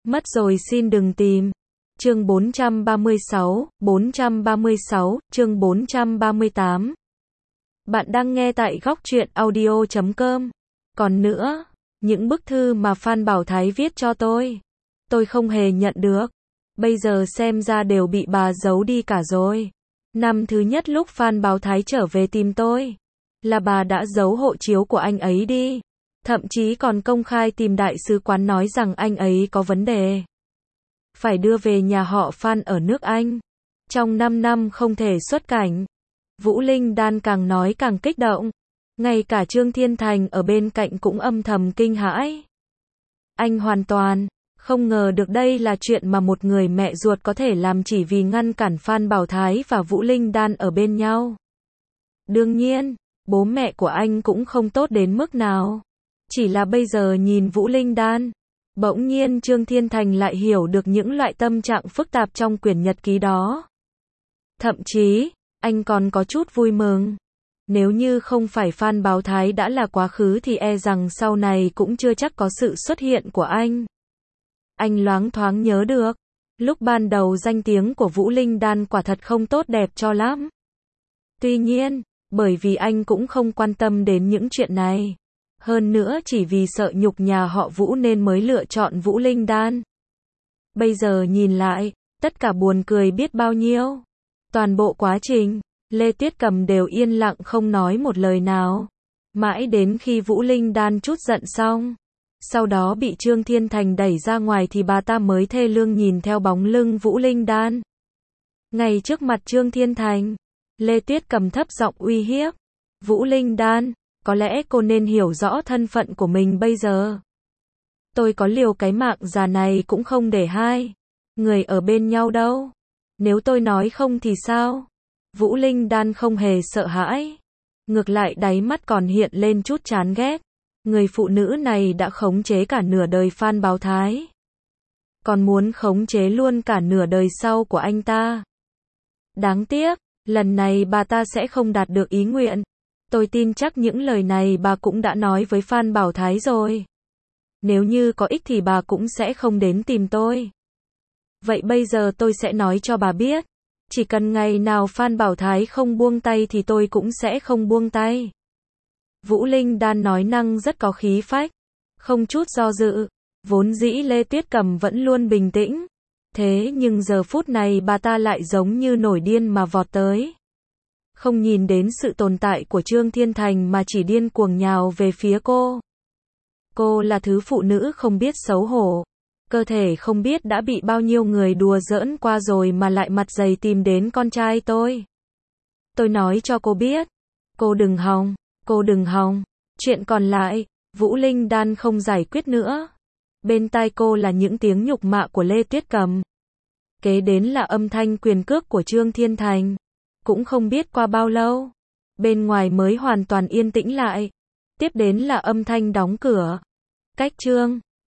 Mất rồi xin đừng tìm. Chương 436, chương 438. Bạn đang nghe tại góc truyện audio.com. Còn nữa, những bức thư mà Phan Bảo Thái viết cho tôi không hề nhận được. Bây giờ xem ra đều bị bà giấu đi cả rồi. Năm thứ nhất lúc Phan Bảo Thái trở về tìm tôi, là bà đã giấu hộ chiếu của anh ấy đi. Thậm chí còn công khai tìm đại sứ quán nói rằng anh ấy có vấn đề, phải đưa về nhà họ Phan ở nước Anh. Trong 5 năm không thể xuất cảnh. Vũ Linh Đan càng nói càng kích động. Ngay cả Trương Thiên Thành ở bên cạnh cũng âm thầm kinh hãi. Anh hoàn toàn không ngờ được đây là chuyện mà một người mẹ ruột có thể làm chỉ vì ngăn cản Phan Bảo Thái và Vũ Linh Đan ở bên nhau. Đương nhiên, bố mẹ của anh cũng không tốt đến mức nào. Chỉ là bây giờ nhìn Vũ Linh Đan, bỗng nhiên Trương Thiên Thành lại hiểu được những loại tâm trạng phức tạp trong quyển nhật ký đó. Thậm chí, anh còn có chút vui mừng. Nếu như không phải Phan Bảo Thái đã là quá khứ thì e rằng sau này cũng chưa chắc có sự xuất hiện của anh. Anh loáng thoáng nhớ được, lúc ban đầu danh tiếng của Vũ Linh Đan quả thật không tốt đẹp cho lắm. Tuy nhiên, bởi vì anh cũng không quan tâm đến những chuyện này. Hơn nữa chỉ vì sợ nhục nhà họ Vũ nên mới lựa chọn Vũ Linh Đan. Bây giờ nhìn lại, tất cả buồn cười biết bao nhiêu. Toàn bộ quá trình, Lê Tuyết Cầm đều yên lặng không nói một lời nào. Mãi đến khi Vũ Linh Đan trút giận xong, sau đó bị Trương Thiên Thành đẩy ra ngoài thì bà ta mới thê lương nhìn theo bóng lưng Vũ Linh Đan. Ngay trước mặt Trương Thiên Thành, Lê Tuyết Cầm thấp giọng uy hiếp. Vũ Linh Đan, có lẽ cô nên hiểu rõ thân phận của mình bây giờ. Tôi có liều cái mạng già này cũng không để hai người ở bên nhau đâu. Nếu tôi nói không thì sao? Vũ Linh Đan không hề sợ hãi. Ngược lại đáy mắt còn hiện lên chút chán ghét. Người phụ nữ này đã khống chế cả nửa đời Phan Bảo Thái, còn muốn khống chế luôn cả nửa đời sau của anh ta. Đáng tiếc, lần này bà ta sẽ không đạt được ý nguyện. Tôi tin chắc những lời này bà cũng đã nói với Phan Bảo Thái rồi. Nếu như có ích thì bà cũng sẽ không đến tìm tôi. Vậy bây giờ tôi sẽ nói cho bà biết. Chỉ cần ngày nào Phan Bảo Thái không buông tay thì tôi cũng sẽ không buông tay. Vũ Linh Đan nói năng rất có khí phách, không chút do dự. Vốn dĩ Lê Tuyết Cầm vẫn luôn bình tĩnh. Thế nhưng giờ phút này bà ta lại giống như nổi điên mà vọt tới. Không nhìn đến sự tồn tại của Trương Thiên Thành mà chỉ điên cuồng nhào về phía cô. Cô là thứ phụ nữ không biết xấu hổ. Cơ thể không biết đã bị bao nhiêu người đùa giỡn qua rồi mà lại mặt dày tìm đến con trai tôi. Tôi nói cho cô biết. Cô đừng hòng. Chuyện còn lại, Vũ Linh Đan không giải quyết nữa. Bên tai cô là những tiếng nhục mạ của Lê Tuyết Cầm. Kế đến là âm thanh quyền cước của Trương Thiên Thành. Cũng không biết qua bao lâu, bên ngoài mới hoàn toàn yên tĩnh lại. Tiếp đến là âm thanh đóng cửa. Cách Trương